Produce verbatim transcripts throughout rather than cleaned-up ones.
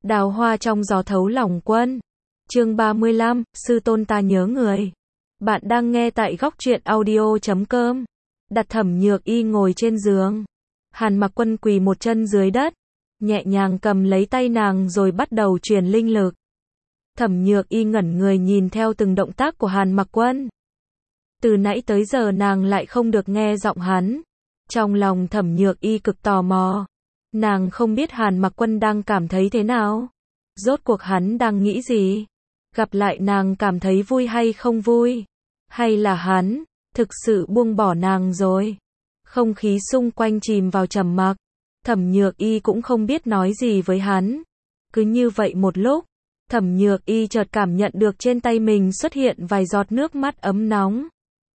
Đào hoa trong gió thấu lòng quân. Chương ba mươi lăm, sư tôn ta nhớ người. Bạn đang nghe tại góc truyện audio chấm com. Đặt Thẩm Nhược Y ngồi trên giường. Hàn Mặc Quân quỳ một chân dưới đất, nhẹ nhàng cầm lấy tay nàng rồi bắt đầu truyền linh lực. Thẩm Nhược Y ngẩn người nhìn theo từng động tác của Hàn Mặc Quân. Từ nãy tới giờ nàng lại không được nghe giọng hắn. Trong lòng Thẩm Nhược Y cực tò mò. Nàng không biết Hàn Mặc Quân đang cảm thấy thế nào. Rốt cuộc hắn đang nghĩ gì? Gặp lại nàng cảm thấy vui hay không vui? Hay là hắn thực sự buông bỏ nàng rồi? Không khí xung quanh chìm vào trầm mặc. Thẩm Nhược Y cũng không biết nói gì với hắn. Cứ như vậy một lúc, Thẩm Nhược Y chợt cảm nhận được trên tay mình xuất hiện vài giọt nước mắt ấm nóng.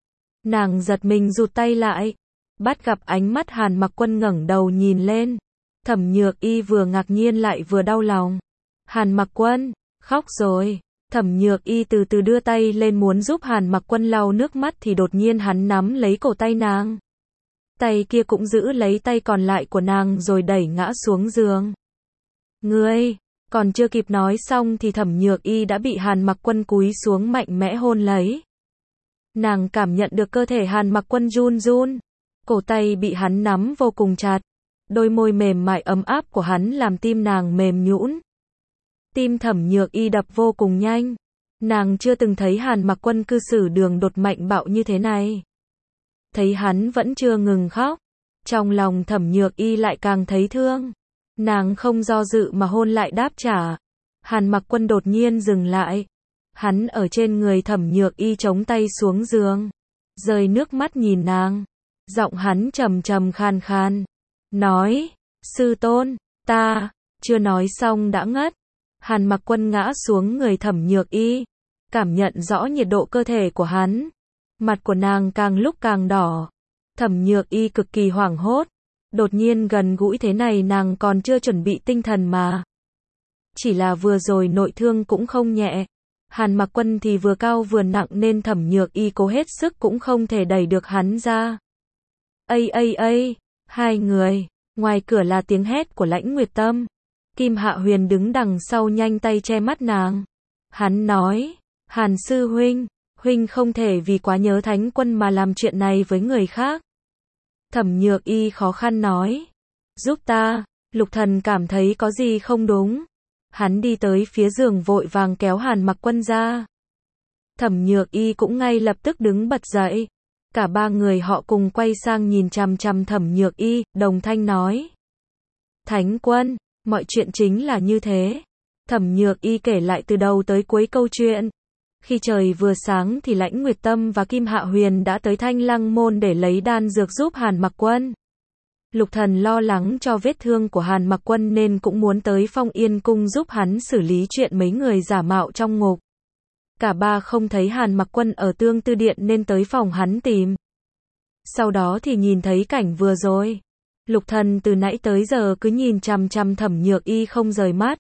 Nàng giật mình rụt tay lại, bắt gặp ánh mắt Hàn Mặc Quân ngẩng đầu nhìn lên. Thẩm Nhược Y vừa ngạc nhiên lại vừa đau lòng. Hàn Mặc Quân, khóc rồi. Thẩm Nhược Y từ từ đưa tay lên muốn giúp Hàn Mặc Quân lau nước mắt thì đột nhiên hắn nắm lấy cổ tay nàng. Tay kia cũng giữ lấy tay còn lại của nàng rồi đẩy ngã xuống giường. Ngươi, còn chưa kịp nói xong thì Thẩm Nhược Y đã bị Hàn Mặc Quân cúi xuống mạnh mẽ hôn lấy. Nàng cảm nhận được cơ thể Hàn Mặc Quân run run. Cổ tay bị hắn nắm vô cùng chặt. Đôi môi mềm mại ấm áp của hắn làm tim nàng mềm nhũn. Tim Thẩm Nhược Y đập vô cùng nhanh. Nàng chưa từng thấy Hàn Mặc Quân cư xử đường đột mạnh bạo như thế này. Thấy hắn vẫn chưa ngừng khóc, trong lòng Thẩm Nhược Y lại càng thấy thương. Nàng không do dự mà hôn lại đáp trả. Hàn Mặc Quân đột nhiên dừng lại. Hắn ở trên người Thẩm Nhược Y chống tay xuống giường, rơi nước mắt nhìn nàng. Giọng hắn trầm trầm khan khan, nói, sư tôn, ta, chưa nói xong đã ngất. Hàn Mặc Quân ngã xuống người Thẩm Nhược Y, cảm nhận rõ nhiệt độ cơ thể của hắn. Mặt của nàng càng lúc càng đỏ. Thẩm Nhược Y cực kỳ hoảng hốt. Đột nhiên gần gũi thế này nàng còn chưa chuẩn bị tinh thần mà. Chỉ là vừa rồi nội thương cũng không nhẹ. Hàn Mặc Quân thì vừa cao vừa nặng nên Thẩm Nhược Y cố hết sức cũng không thể đẩy được hắn ra. Ây ây ây, hai người, ngoài cửa là tiếng hét của Lãnh Nguyệt Tâm. Kim Hạ Huyền đứng đằng sau nhanh tay che mắt nàng. Hắn nói, Hàn sư huynh, huynh không thể vì quá nhớ Thánh Quân mà làm chuyện này với người khác. Thẩm Nhược Y khó khăn nói, giúp ta, Lục Thần cảm thấy có gì không đúng. Hắn đi tới phía giường vội vàng kéo Hàn Mặc Quân ra. Thẩm Nhược Y cũng ngay lập tức đứng bật dậy. Cả ba người họ cùng quay sang nhìn chằm chằm Thẩm Nhược Y, đồng thanh nói. Thánh Quân, mọi chuyện chính là như thế. Thẩm Nhược Y kể lại từ đầu tới cuối câu chuyện. Khi trời vừa sáng thì Lãnh Nguyệt Tâm và Kim Hạ Huyền đã tới Thanh Lăng Môn để lấy đan dược giúp Hàn Mặc Quân. Lục Thần lo lắng cho vết thương của Hàn Mặc Quân nên cũng muốn tới Phong Yên Cung giúp hắn xử lý chuyện mấy người giả mạo trong ngục. Cả ba không thấy Hàn Mặc Quân ở Tương Tư Điện nên tới phòng hắn tìm. Sau đó thì nhìn thấy cảnh vừa rồi. Lục Thần từ nãy tới giờ cứ nhìn chằm chằm Thẩm Nhược Y không rời mắt.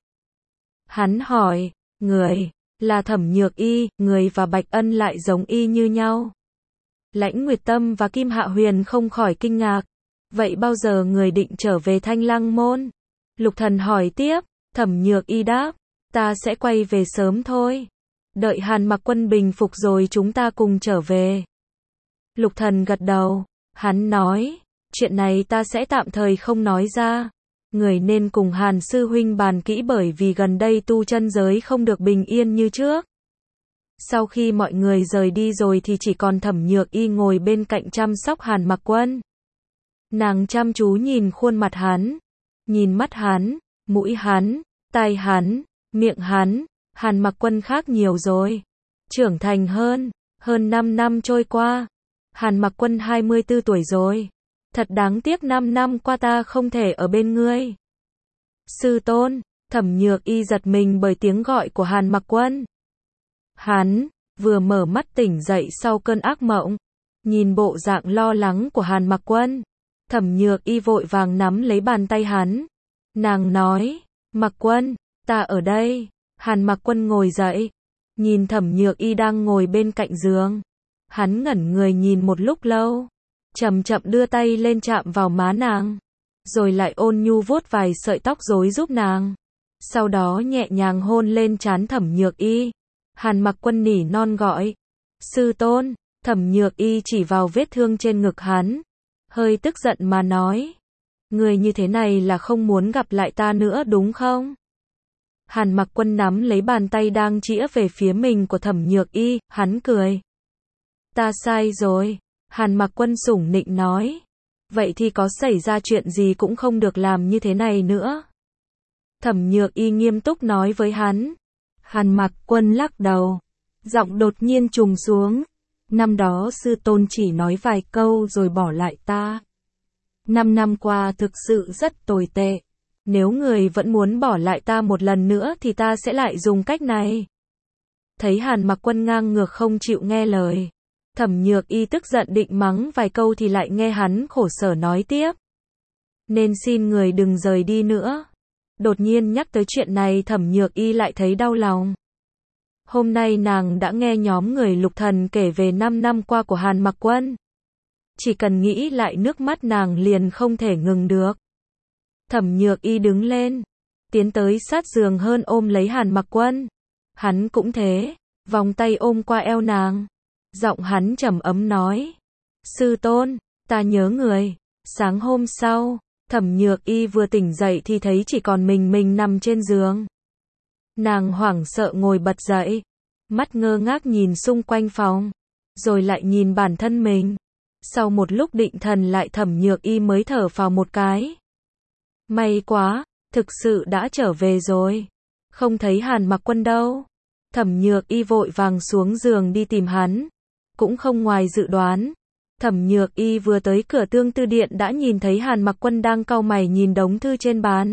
Hắn hỏi, người, là Thẩm Nhược Y, người và Bạch Ân lại giống y như nhau. Lãnh Nguyệt Tâm và Kim Hạ Huyền không khỏi kinh ngạc. Vậy bao giờ người định trở về Thanh Lăng Môn? Lục Thần hỏi tiếp. Thẩm Nhược Y đáp, ta sẽ quay về sớm thôi. Đợi Hàn Mặc Quân bình phục rồi chúng ta cùng trở về. Lục Thần gật đầu. Hắn nói, chuyện này ta sẽ tạm thời không nói ra. Người nên cùng Hàn sư huynh bàn kỹ bởi vì gần đây tu chân giới không được bình yên như trước. Sau khi mọi người rời đi rồi thì chỉ còn Thẩm Nhược Y ngồi bên cạnh chăm sóc Hàn Mặc Quân. Nàng chăm chú nhìn khuôn mặt hắn, nhìn mắt hắn, mũi hắn, tai hắn, miệng hắn. Hàn Mặc Quân khác nhiều rồi, trưởng thành hơn, hơn năm năm trôi qua. Hàn Mặc Quân hai mươi tư tuổi rồi. Thật đáng tiếc năm năm qua ta không thể ở bên ngươi. Sư tôn, Thẩm Nhược Y giật mình bởi tiếng gọi của Hàn Mặc Quân. Hắn vừa mở mắt tỉnh dậy sau cơn ác mộng, nhìn bộ dạng lo lắng của Hàn Mặc Quân. Thẩm Nhược Y vội vàng nắm lấy bàn tay hắn. Nàng nói, Mặc Quân, ta ở đây. Hàn Mặc Quân ngồi dậy, nhìn Thẩm Nhược Y đang ngồi bên cạnh giường. Hắn ngẩn người nhìn một lúc lâu, chậm chậm đưa tay lên chạm vào má nàng, rồi lại ôn nhu vuốt vài sợi tóc rối giúp nàng. Sau đó nhẹ nhàng hôn lên trán Thẩm Nhược Y. Hàn Mặc Quân nỉ non gọi, sư tôn. Thẩm Nhược Y chỉ vào vết thương trên ngực hắn, hơi tức giận mà nói, người như thế này là không muốn gặp lại ta nữa đúng không? Hàn Mặc Quân nắm lấy bàn tay đang chĩa về phía mình của Thẩm Nhược Y, hắn cười. Ta sai rồi. Hàn Mặc Quân sủng nịnh nói. Vậy thì có xảy ra chuyện gì cũng không được làm như thế này nữa. Thẩm Nhược Y nghiêm túc nói với hắn. Hàn Mặc Quân lắc đầu, giọng đột nhiên trùng xuống. Năm đó sư tôn chỉ nói vài câu rồi bỏ lại ta. Năm năm qua thực sự rất tồi tệ. Nếu người vẫn muốn bỏ lại ta một lần nữa thì ta sẽ lại dùng cách này. Thấy Hàn Mặc Quân ngang ngược không chịu nghe lời, Thẩm Nhược Y tức giận định mắng vài câu thì lại nghe hắn khổ sở nói tiếp. Nên xin người đừng rời đi nữa. Đột nhiên nhắc tới chuyện này Thẩm Nhược Y lại thấy đau lòng. Hôm nay nàng đã nghe nhóm người Lục Thần kể về năm năm qua của Hàn Mặc Quân. Chỉ cần nghĩ lại nước mắt nàng liền không thể ngừng được. Thẩm Nhược Y đứng lên, tiến tới sát giường hơn ôm lấy Hàn Mặc Quân. Hắn cũng thế, vòng tay ôm qua eo nàng. Giọng hắn trầm ấm nói, sư tôn, ta nhớ người. Sáng hôm sau, Thẩm Nhược Y vừa tỉnh dậy thì thấy chỉ còn mình mình nằm trên giường. Nàng hoảng sợ ngồi bật dậy, mắt ngơ ngác nhìn xung quanh phòng, rồi lại nhìn bản thân mình. Sau một lúc định thần lại Thẩm Nhược Y mới thở phào một cái. May quá, thực sự đã trở về rồi. Không thấy Hàn Mặc Quân đâu. Thẩm Nhược Y vội vàng xuống giường đi tìm hắn. Cũng không ngoài dự đoán. Thẩm Nhược Y vừa tới cửa Tương Tư Điện đã nhìn thấy Hàn Mặc Quân đang cau mày nhìn đống thư trên bàn.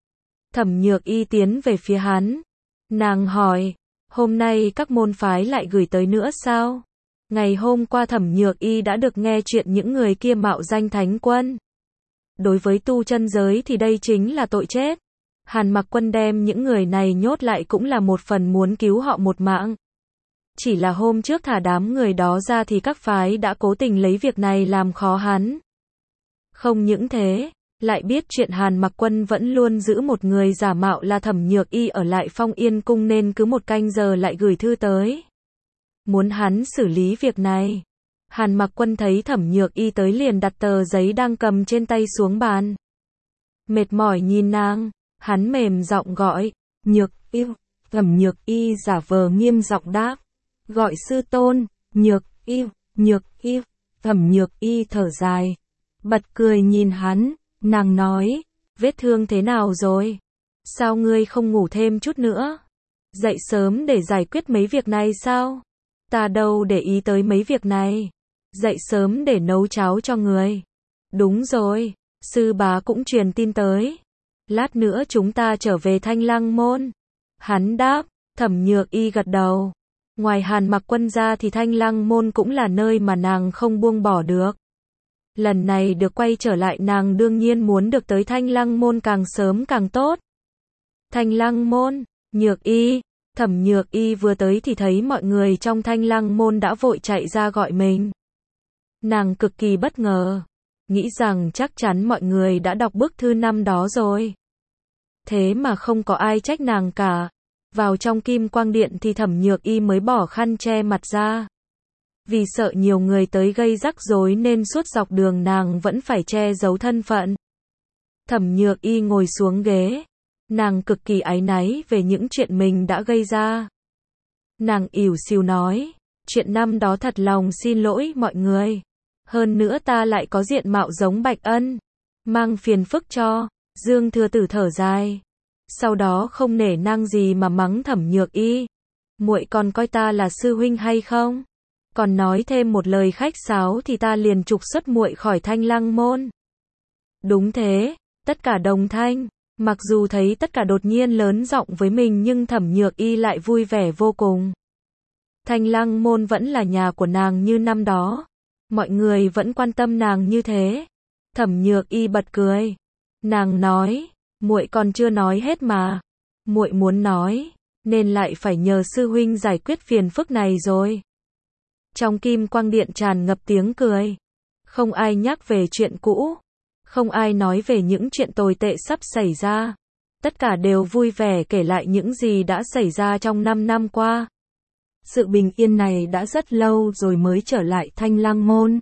Thẩm Nhược Y tiến về phía hắn. Nàng hỏi, hôm nay các môn phái lại gửi tới nữa sao? Ngày hôm qua Thẩm Nhược Y đã được nghe chuyện những người kia mạo danh thánh quân. Đối với tu chân giới thì đây chính là tội chết. Hàn Mặc Quân đem những người này nhốt lại cũng là một phần muốn cứu họ một mạng. Chỉ là hôm trước thả đám người đó ra thì các phái đã cố tình lấy việc này làm khó hắn. Không những thế, lại biết chuyện Hàn Mặc Quân vẫn luôn giữ một người giả mạo là Thẩm Nhược Y ở lại Phong Yên Cung nên cứ một canh giờ lại gửi thư tới. Muốn hắn xử lý việc này. Hàn Mặc Quân thấy Thẩm Nhược Y tới liền đặt tờ giấy đang cầm trên tay xuống bàn. Mệt mỏi nhìn nàng, hắn mềm giọng gọi, Nhược Y. Thẩm Nhược Y giả vờ nghiêm giọng đáp, gọi sư tôn. Nhược Y, Nhược Y. Thẩm Nhược Y thở dài, bật cười nhìn hắn, nàng nói, vết thương thế nào rồi? Sao ngươi không ngủ thêm chút nữa? Dậy sớm để giải quyết mấy việc này sao? Ta đâu để ý tới mấy việc này. Dậy sớm để nấu cháo cho người. Đúng rồi, sư bá cũng truyền tin tới. Lát nữa chúng ta trở về Thanh Lăng Môn. Hắn đáp. Thẩm Nhược Y gật đầu. Ngoài Hàn Mặc Quân ra thì Thanh Lăng Môn cũng là nơi mà nàng không buông bỏ được. Lần này được quay trở lại nàng đương nhiên muốn được tới Thanh Lăng Môn càng sớm càng tốt. Thanh Lăng Môn, Nhược Y. Thẩm Nhược Y vừa tới thì thấy mọi người trong Thanh Lăng Môn đã vội chạy ra gọi mình. Nàng cực kỳ bất ngờ, nghĩ rằng chắc chắn mọi người đã đọc bức thư năm đó rồi. Thế mà không có ai trách nàng cả. Vào trong Kim Quang Điện thì Thẩm Nhược Y mới bỏ khăn che mặt ra. Vì sợ nhiều người tới gây rắc rối nên suốt dọc đường nàng vẫn phải che giấu thân phận. Thẩm Nhược Y ngồi xuống ghế. Nàng cực kỳ áy náy về những chuyện mình đã gây ra. Nàng ỉu xìu nói, chuyện năm đó thật lòng xin lỗi mọi người. Hơn nữa ta lại có diện mạo giống Bạch Ân, mang phiền phức cho. Dương Thừa Tử thở dài. Sau đó không nể nang gì mà mắng Thẩm Nhược Y. Muội còn coi ta là sư huynh hay không? Còn nói thêm một lời khách sáo thì ta liền trục xuất muội khỏi Thanh Lăng Môn. Đúng thế, tất cả đồng thanh. Mặc dù thấy tất cả đột nhiên lớn giọng với mình nhưng Thẩm Nhược Y lại vui vẻ vô cùng. Thanh Lăng Môn vẫn là nhà của nàng như năm đó. Mọi người vẫn quan tâm nàng như thế. Thẩm Nhược Y bật cười. Nàng nói, muội còn chưa nói hết mà. Muội muốn nói, nên lại phải nhờ sư huynh giải quyết phiền phức này rồi. Trong Kim Quang Điện tràn ngập tiếng cười. Không ai nhắc về chuyện cũ. Không ai nói về những chuyện tồi tệ sắp xảy ra. tất cả đều vui vẻ kể lại những gì đã xảy ra trong năm năm qua. Sự bình yên này đã rất lâu rồi mới trở lại Thanh Lăng Môn.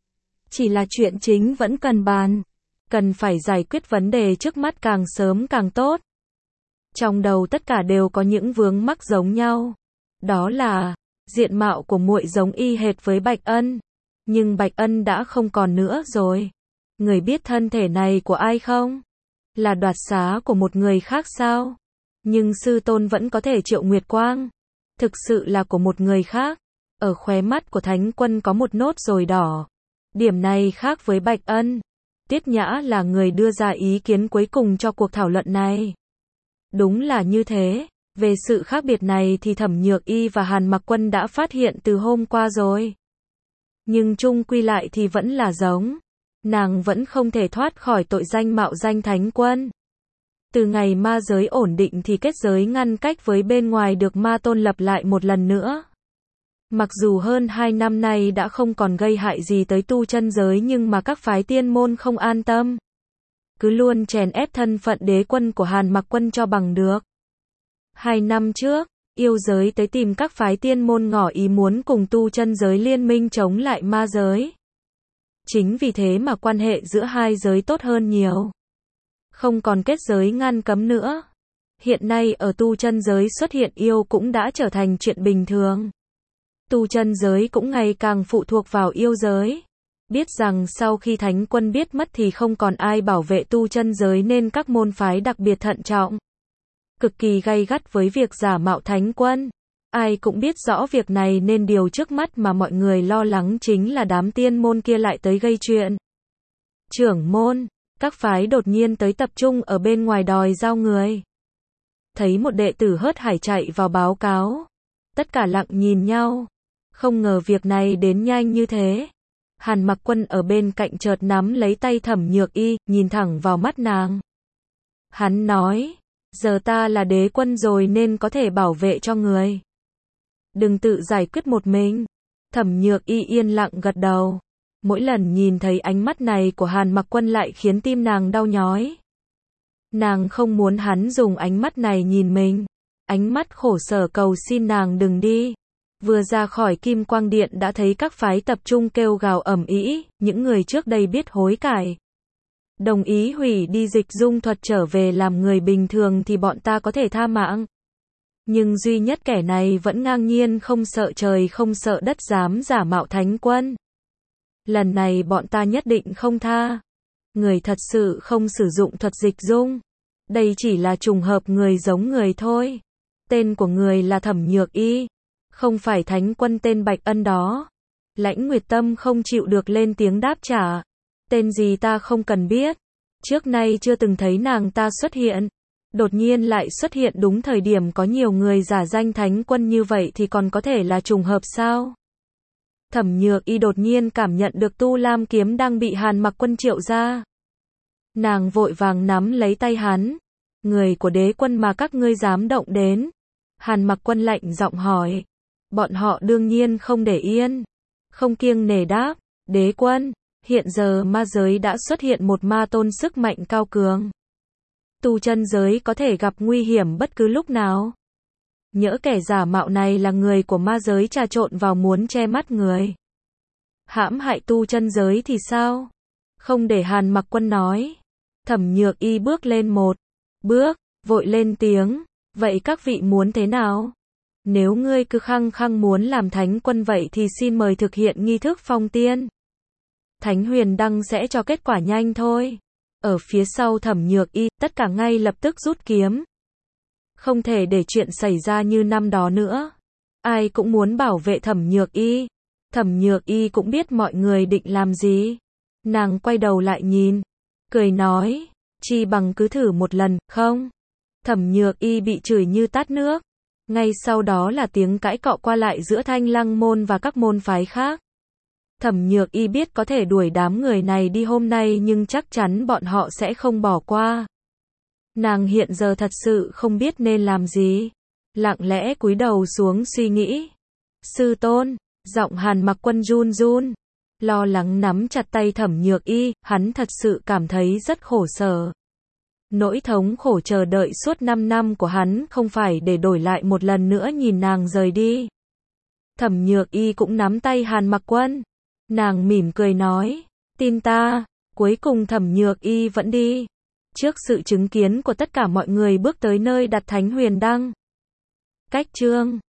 Chỉ là chuyện chính vẫn cần bàn. Cần phải giải quyết vấn đề trước mắt càng sớm càng tốt. Trong đầu tất cả đều có những vướng mắc giống nhau. Đó là, diện mạo của muội giống y hệt với Bạch Ân. Nhưng Bạch Ân đã không còn nữa rồi. Người biết thân thể này của ai không? Là đoạt xá của một người khác sao? Nhưng sư tôn vẫn có thể triệu Nguyệt Quang. Thực sự là của một người khác. Ở khóe mắt của Thánh Quân có một nốt ruồi đỏ. Điểm này khác với Bạch Ân. Tiết Nhã là người đưa ra ý kiến cuối cùng cho cuộc thảo luận này. Đúng là như thế. Về sự khác biệt này thì Thẩm Nhược Y và Hàn Mặc Quân đã phát hiện từ hôm qua rồi. Nhưng chung quy lại thì vẫn là giống. Nàng vẫn không thể thoát khỏi tội danh mạo danh Thánh Quân. Từ ngày ma giới ổn định thì kết giới ngăn cách với bên ngoài được ma tôn lập lại một lần nữa. Mặc dù hơn hai năm nay đã không còn gây hại gì tới tu chân giới nhưng mà các phái tiên môn không an tâm. Cứ luôn chèn ép thân phận đế quân của Hàn Mặc Quân cho bằng được. Hai năm trước, yêu giới tới tìm các phái tiên môn ngỏ ý muốn cùng tu chân giới liên minh chống lại ma giới. Chính vì thế mà quan hệ giữa hai giới tốt hơn nhiều. Không còn kết giới ngăn cấm nữa. Hiện nay ở tu chân giới xuất hiện yêu cũng đã trở thành chuyện bình thường. Tu chân giới cũng ngày càng phụ thuộc vào yêu giới. Biết rằng sau khi Thánh Quân biết mất thì không còn ai bảo vệ tu chân giới nên các môn phái đặc biệt thận trọng. Cực kỳ gay gắt với việc giả mạo Thánh Quân. Ai cũng biết rõ việc này nên điều trước mắt mà mọi người lo lắng chính là đám tiên môn kia lại tới gây chuyện. Trưởng môn, các phái đột nhiên tới tập trung ở bên ngoài đòi giao người. Thấy một đệ tử hớt hải chạy vào báo cáo. Tất cả lặng nhìn nhau. Không ngờ việc này đến nhanh như thế. Hàn Mặc Quân ở bên cạnh chợt nắm lấy tay Thẩm Nhược Y, nhìn thẳng vào mắt nàng. Hắn nói, giờ ta là đế quân rồi nên có thể bảo vệ cho người. Đừng tự giải quyết một mình. Thẩm Nhược Y yên lặng gật đầu. Mỗi lần nhìn thấy ánh mắt này của Hàn Mặc Quân lại khiến tim nàng đau nhói. Nàng không muốn hắn dùng ánh mắt này nhìn mình. Ánh mắt khổ sở cầu xin nàng đừng đi. Vừa ra khỏi Kim Quang Điện đã thấy các phái tập trung kêu gào ầm ĩ, những người trước đây biết hối cải. Đồng ý hủy đi dịch dung thuật trở về làm người bình thường thì bọn ta có thể tha mạng. Nhưng duy nhất kẻ này vẫn ngang nhiên không sợ trời không sợ đất dám giả mạo Thánh Quân. Lần này bọn ta nhất định không tha. Người thật sự không sử dụng thuật dịch dung. Đây chỉ là trùng hợp người giống người thôi. Tên của người là Thẩm Nhược Y. Không phải Thánh Quân tên Bạch Ân đó. Lãnh Nguyệt Tâm không chịu được lên tiếng đáp trả. Tên gì ta không cần biết. Trước nay chưa từng thấy nàng ta xuất hiện. Đột nhiên lại xuất hiện đúng thời điểm có nhiều người giả danh Thánh Quân như vậy thì còn có thể là trùng hợp sao? Thẩm Nhược Y đột nhiên cảm nhận được Tu Lam kiếm đang bị Hàn Mặc Quân triệu ra. Nàng vội vàng nắm lấy tay hắn. Người của đế quân mà các ngươi dám động đến. Hàn Mặc Quân lạnh giọng hỏi. Bọn họ đương nhiên không để yên. Không kiêng nể đáp. Đế quân, hiện giờ ma giới đã xuất hiện một ma tôn sức mạnh cao cường. Tu chân giới có thể gặp nguy hiểm bất cứ lúc nào. Nhỡ kẻ giả mạo này là người của ma giới trà trộn vào muốn che mắt người. Hãm hại tu chân giới thì sao? Không để Hàn Mặc Quân nói. Thẩm Nhược Y bước lên một bước, vội lên tiếng. Vậy các vị muốn thế nào? Nếu ngươi cứ khăng khăng muốn làm Thánh Quân vậy thì xin mời thực hiện nghi thức phong tiên. Thánh Huyền Đăng sẽ cho kết quả nhanh thôi. Ở phía sau Thẩm Nhược Y, tất cả ngay lập tức rút kiếm. Không thể để chuyện xảy ra như năm đó nữa. Ai cũng muốn bảo vệ Thẩm Nhược Y. Thẩm Nhược Y cũng biết mọi người định làm gì. Nàng quay đầu lại nhìn. Cười nói. Chi bằng cứ thử một lần, không? Thẩm Nhược Y bị chửi như tát nước. Ngay sau đó là tiếng cãi cọ qua lại giữa Thanh Lăng môn và các môn phái khác. Thẩm Nhược Y biết có thể đuổi đám người này đi hôm nay nhưng chắc chắn bọn họ sẽ không bỏ qua. Nàng hiện giờ thật sự không biết nên làm gì. Lặng lẽ cúi đầu xuống suy nghĩ. Sư tôn, giọng Hàn Mặc Quân run run. Lo lắng nắm chặt tay Thẩm Nhược Y, hắn thật sự cảm thấy rất khổ sở. Nỗi thống khổ chờ đợi suốt năm năm của hắn không phải để đổi lại một lần nữa nhìn nàng rời đi. Thẩm Nhược Y cũng nắm tay Hàn Mặc Quân. Nàng mỉm cười nói, tin ta. Cuối cùng Thẩm Nhược Y vẫn đi. Trước sự chứng kiến của tất cả mọi người bước tới nơi đặt Thánh Huyền Đăng. Cách chương